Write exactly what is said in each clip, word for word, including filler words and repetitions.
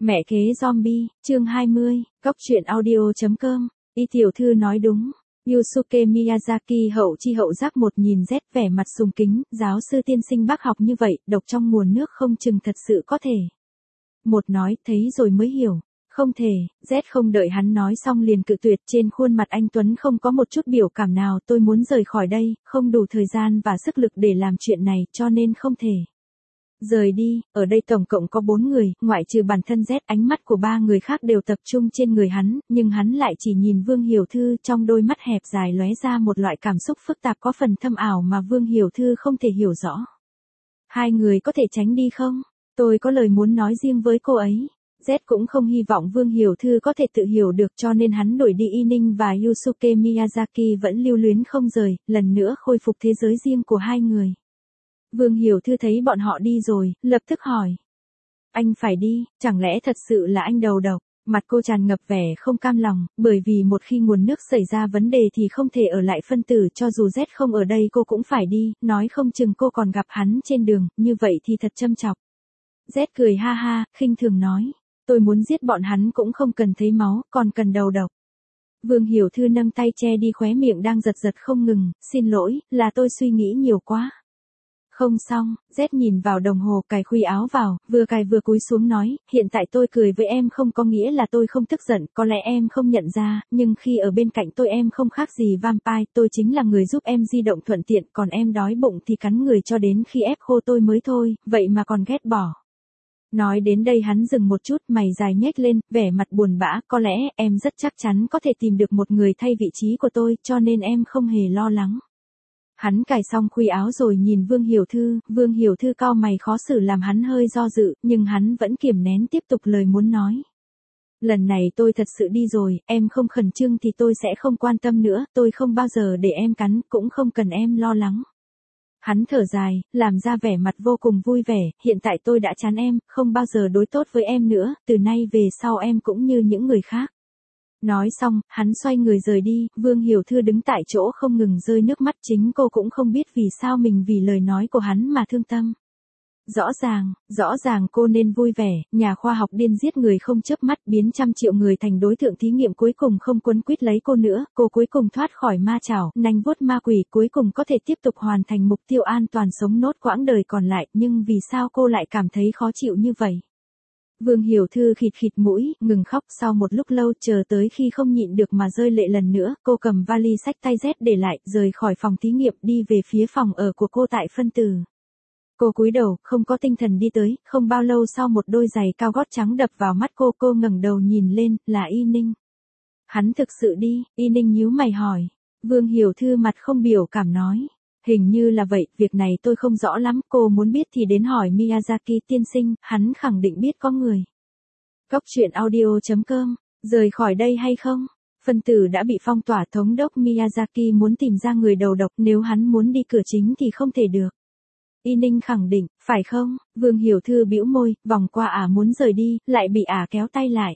Mẹ kế zombie, chương hai mươi, góc truyện audio chấm com, y tiểu thư nói đúng. Yusuke Miyazaki hậu chi hậu giác một nhìn Z vẻ mặt sùng kính, giáo sư tiên sinh bác học như vậy, độc trong nguồn nước không chừng thật sự có thể. Một nói, thấy rồi mới hiểu. Không thể, Z không đợi hắn nói xong liền cự tuyệt, trên khuôn mặt anh Tuấn không có một chút biểu cảm nào, tôi muốn rời khỏi đây, không đủ thời gian và sức lực để làm chuyện này, cho nên không thể. Rời đi, ở đây tổng cộng có bốn người, ngoại trừ bản thân Z, ánh mắt của ba người khác đều tập trung trên người hắn, nhưng hắn lại chỉ nhìn Vương Hiểu Thư, trong đôi mắt hẹp dài lóe ra một loại cảm xúc phức tạp có phần thâm ảo mà Vương Hiểu Thư không thể hiểu rõ. Hai người có thể tránh đi không? Tôi có lời muốn nói riêng với cô ấy. Z cũng không hy vọng Vương Hiểu Thư có thể tự hiểu được, cho nên hắn đuổi đi Y Ninh và Yusuke Miyazaki vẫn lưu luyến không rời, lần nữa khôi phục thế giới riêng của hai người. Vương Hiểu Thư thấy bọn họ đi rồi, lập tức hỏi. Anh phải đi, chẳng lẽ thật sự là anh đầu độc? Mặt cô tràn ngập vẻ không cam lòng, bởi vì một khi nguồn nước xảy ra vấn đề thì không thể ở lại phân tử, cho dù Z không ở đây cô cũng phải đi, nói không chừng cô còn gặp hắn trên đường, như vậy thì thật châm chọc. Z cười ha ha, khinh thường nói. Tôi muốn giết bọn hắn cũng không cần thấy máu, còn cần đầu độc. Vương Hiểu Thư nâng tay che đi khóe miệng đang giật giật không ngừng, xin lỗi, là tôi suy nghĩ nhiều quá. Không xong, Z nhìn vào đồng hồ cài khuy áo vào, vừa cài vừa cúi xuống nói, hiện tại tôi cười với em không có nghĩa là tôi không tức giận, có lẽ em không nhận ra, nhưng khi ở bên cạnh tôi em không khác gì vampire, tôi chính là người giúp em di động thuận tiện, còn em đói bụng thì cắn người cho đến khi ép khô tôi mới thôi, vậy mà còn ghét bỏ. Nói đến đây hắn dừng một chút, mày dài nhếch lên, vẻ mặt buồn bã, có lẽ em rất chắc chắn có thể tìm được một người thay vị trí của tôi, cho nên em không hề lo lắng. Hắn cài xong khuy áo rồi nhìn Vương Hiểu Thư, Vương Hiểu Thư cau mày khó xử làm hắn hơi do dự, nhưng hắn vẫn kiềm nén tiếp tục lời muốn nói. Lần này tôi thật sự đi rồi, em không khẩn trương thì tôi sẽ không quan tâm nữa, tôi không bao giờ để em cắn, cũng không cần em lo lắng. Hắn thở dài, làm ra vẻ mặt vô cùng vui vẻ, hiện tại tôi đã chán em, không bao giờ đối tốt với em nữa, từ nay về sau em cũng như những người khác. Nói xong, hắn xoay người rời đi, Vương Hiểu Thư đứng tại chỗ không ngừng rơi nước mắt, chính cô cũng không biết vì sao mình vì lời nói của hắn mà thương tâm. Rõ ràng, rõ ràng cô nên vui vẻ, nhà khoa học điên giết người không chớp mắt biến trăm triệu người thành đối tượng thí nghiệm cuối cùng không quấn quýt lấy cô nữa, cô cuối cùng thoát khỏi ma chảo, nanh vuốt ma quỷ cuối cùng có thể tiếp tục hoàn thành mục tiêu an toàn sống nốt quãng đời còn lại, nhưng vì sao cô lại cảm thấy khó chịu như vậy? Vương Hiểu Thư khịt khịt mũi, ngừng khóc sau một lúc lâu chờ tới khi không nhịn được mà rơi lệ lần nữa, cô cầm vali xách tay Z để lại, rời khỏi phòng thí nghiệm đi về phía phòng ở của cô tại phân tử. Cô cúi đầu, không có tinh thần đi tới, không bao lâu sau một đôi giày cao gót trắng đập vào mắt cô, cô ngẩng đầu nhìn lên, là Y Ninh. Hắn thực sự đi, Y Ninh nhíu mày hỏi. Vương Hiểu Thư mặt không biểu cảm nói. Hình như là vậy, việc này tôi không rõ lắm, cô muốn biết thì đến hỏi Miyazaki tiên sinh, hắn khẳng định biết có người. Góc truyện audio chấm com, rời khỏi đây hay không? Phân tử đã bị phong tỏa, thống đốc Miyazaki muốn tìm ra người đầu độc, nếu hắn muốn đi cửa chính thì không thể được. Y Ninh khẳng định, phải không? Vương Hiểu Thư bĩu môi, vòng qua ả muốn rời đi, lại bị ả kéo tay lại.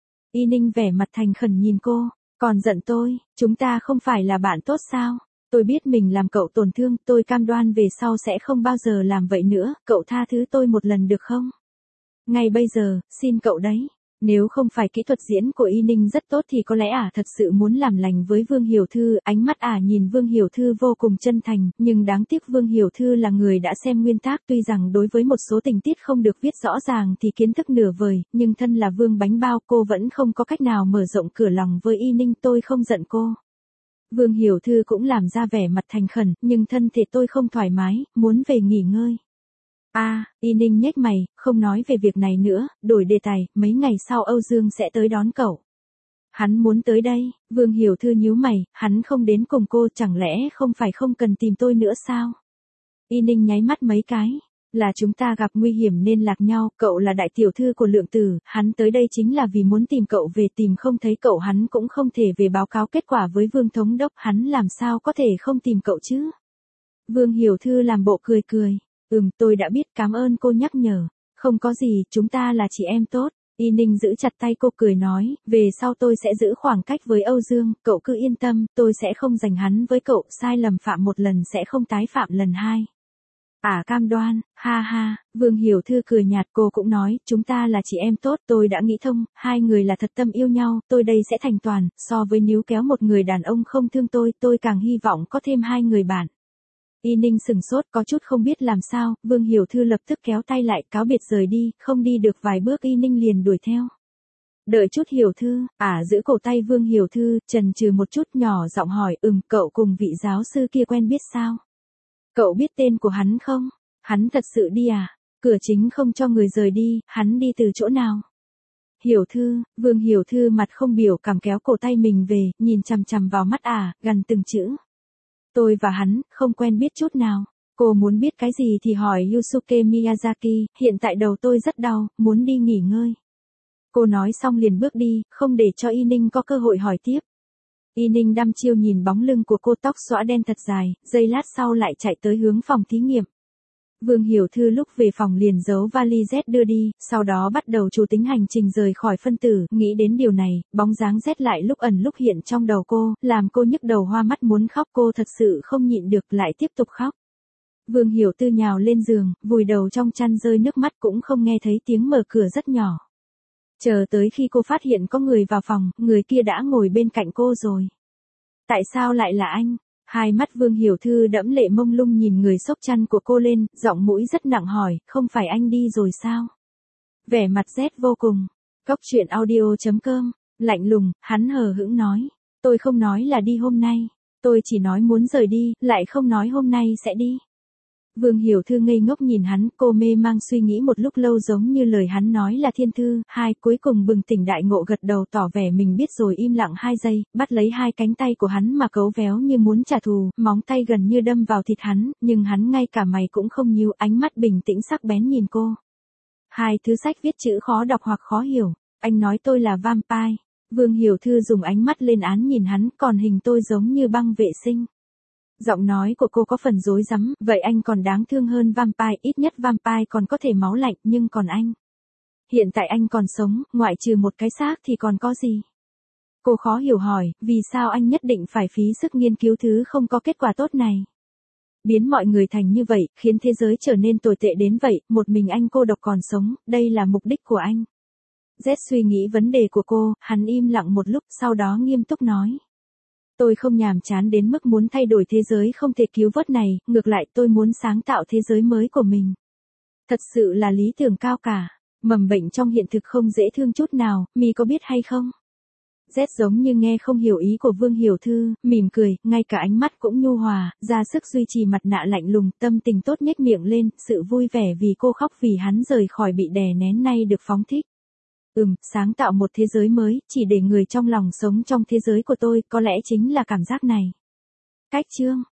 Y Ninh vẻ mặt thành khẩn nhìn cô, còn giận tôi, chúng ta không phải là bạn tốt sao? Tôi biết mình làm cậu tổn thương, tôi cam đoan về sau sẽ không bao giờ làm vậy nữa, cậu tha thứ tôi một lần được không? Ngay bây giờ, xin cậu đấy. Nếu không phải kỹ thuật diễn của Y Ninh rất tốt thì có lẽ ả thật sự muốn làm lành với Vương Hiểu Thư, ánh mắt ả nhìn Vương Hiểu Thư vô cùng chân thành, nhưng đáng tiếc Vương Hiểu Thư là người đã xem nguyên tác, tuy rằng đối với một số tình tiết không được viết rõ ràng thì kiến thức nửa vời, nhưng thân là Vương bánh bao cô vẫn không có cách nào mở rộng cửa lòng với Y Ninh, tôi không giận cô. Vương Hiểu Thư cũng làm ra vẻ mặt thành khẩn, nhưng thân thể tôi không thoải mái, muốn về nghỉ ngơi. A, à, Y Ninh nhếch mày, không nói về việc này nữa, đổi đề tài, mấy ngày sau Âu Dương sẽ tới đón cậu. Hắn muốn tới đây, Vương Hiểu Thư nhíu mày, hắn không đến cùng cô, chẳng lẽ không phải không cần tìm tôi nữa sao? Y Ninh nháy mắt mấy cái, là chúng ta gặp nguy hiểm nên lạc nhau, cậu là đại tiểu thư của Lượng Tử, hắn tới đây chính là vì muốn tìm cậu về, tìm không thấy cậu hắn cũng không thể về báo cáo kết quả với Vương Thống đốc, hắn làm sao có thể không tìm cậu chứ? Vương Hiểu Thư làm bộ cười cười. Ừm, tôi đã biết, cảm ơn cô nhắc nhở. Không có gì, chúng ta là chị em tốt. Y Ninh giữ chặt tay cô cười nói, về sau tôi sẽ giữ khoảng cách với Âu Dương, cậu cứ yên tâm, tôi sẽ không giành hắn với cậu, sai lầm phạm một lần sẽ không tái phạm lần hai. À cam đoan, ha ha, Vương Hiểu Thư cười nhạt, cô cũng nói, chúng ta là chị em tốt, tôi đã nghĩ thông, hai người là thật tâm yêu nhau, tôi đây sẽ thành toàn, so với níu kéo một người đàn ông không thương tôi, tôi càng hy vọng có thêm hai người bạn. Y Ninh sừng sốt có chút không biết làm sao, Vương Hiểu Thư lập tức kéo tay lại cáo biệt rời đi, không đi được vài bước Y Ninh liền đuổi theo. Đợi chút Hiểu Thư, ả giữ cổ tay Vương Hiểu Thư, chần chừ một chút nhỏ giọng hỏi, ừm, cậu cùng vị giáo sư kia quen biết sao? Cậu biết tên của hắn không? Hắn thật sự đi à? Cửa chính không cho người rời đi, hắn đi từ chỗ nào? Hiểu Thư, Vương Hiểu Thư mặt không biểu cảm kéo cổ tay mình về, nhìn chằm chằm vào mắt ả, gần từng chữ. Tôi và hắn, không quen biết chút nào. Cô muốn biết cái gì thì hỏi Yusuke Miyazaki, hiện tại đầu tôi rất đau, muốn đi nghỉ ngơi. Cô nói xong liền bước đi, không để cho Y Ninh có cơ hội hỏi tiếp. Y Ninh đăm chiêu nhìn bóng lưng của cô, tóc xõa đen thật dài, giây lát sau lại chạy tới hướng phòng thí nghiệm. Vương Hiểu Thư lúc về phòng liền giấu vali Z đưa đi, sau đó bắt đầu chủ tính hành trình rời khỏi phân tử, nghĩ đến điều này, bóng dáng Z lại lúc ẩn lúc hiện trong đầu cô, làm cô nhức đầu hoa mắt muốn khóc, cô thật sự không nhịn được lại tiếp tục khóc. Vương Hiểu Thư nhào lên giường, vùi đầu trong chăn rơi nước mắt cũng không nghe thấy tiếng mở cửa rất nhỏ. Chờ tới khi cô phát hiện có người vào phòng, người kia đã ngồi bên cạnh cô rồi. Tại sao lại là anh? Hai mắt Vương Hiểu Thư đẫm lệ mông lung nhìn người xốc chăn của cô lên, giọng mũi rất nặng hỏi, không phải anh đi rồi sao? Vẻ mặt rét vô cùng. Cóc truyện audio chấm com, lạnh lùng, hắn hờ hững nói. Tôi không nói là đi hôm nay. Tôi chỉ nói muốn rời đi, lại không nói hôm nay sẽ đi. Vương Hiểu Thư ngây ngốc nhìn hắn, cô mê mang suy nghĩ một lúc lâu giống như lời hắn nói là thiên thư, hai cuối cùng bừng tỉnh đại ngộ gật đầu tỏ vẻ mình biết rồi im lặng hai giây, bắt lấy hai cánh tay của hắn mà cấu véo như muốn trả thù, móng tay gần như đâm vào thịt hắn, nhưng hắn ngay cả mày cũng không nhíu, ánh mắt bình tĩnh sắc bén nhìn cô. Hai thứ sách viết chữ khó đọc hoặc khó hiểu, anh nói tôi là vampire. Vương Hiểu Thư dùng ánh mắt lên án nhìn hắn, còn hình tôi giống như băng vệ sinh. Giọng nói của cô có phần rối rắm, vậy anh còn đáng thương hơn vampire, ít nhất vampire còn có thể máu lạnh, nhưng còn anh. Hiện tại anh còn sống, ngoại trừ một cái xác thì còn có gì? Cô khó hiểu hỏi, vì sao anh nhất định phải phí sức nghiên cứu thứ không có kết quả tốt này? Biến mọi người thành như vậy, khiến thế giới trở nên tồi tệ đến vậy, một mình anh cô độc còn sống, đây là mục đích của anh. Z suy nghĩ vấn đề của cô, hắn im lặng một lúc, sau đó nghiêm túc nói. Tôi không nhàm chán đến mức muốn thay đổi thế giới không thể cứu vớt này, ngược lại tôi muốn sáng tạo thế giới mới của mình. Thật sự là lý tưởng cao cả, mầm bệnh trong hiện thực không dễ thương chút nào, mi có biết hay không? Z giống như nghe không hiểu ý của Vương Hiểu Thư, mỉm cười, ngay cả ánh mắt cũng nhu hòa, ra sức duy trì mặt nạ lạnh lùng, tâm tình tốt nhếch miệng lên, sự vui vẻ vì cô khóc vì hắn rời khỏi bị đè nén nay được phóng thích. Ừm, sáng tạo một thế giới mới, chỉ để người trong lòng sống trong thế giới của tôi, có lẽ chính là cảm giác này. Cách chương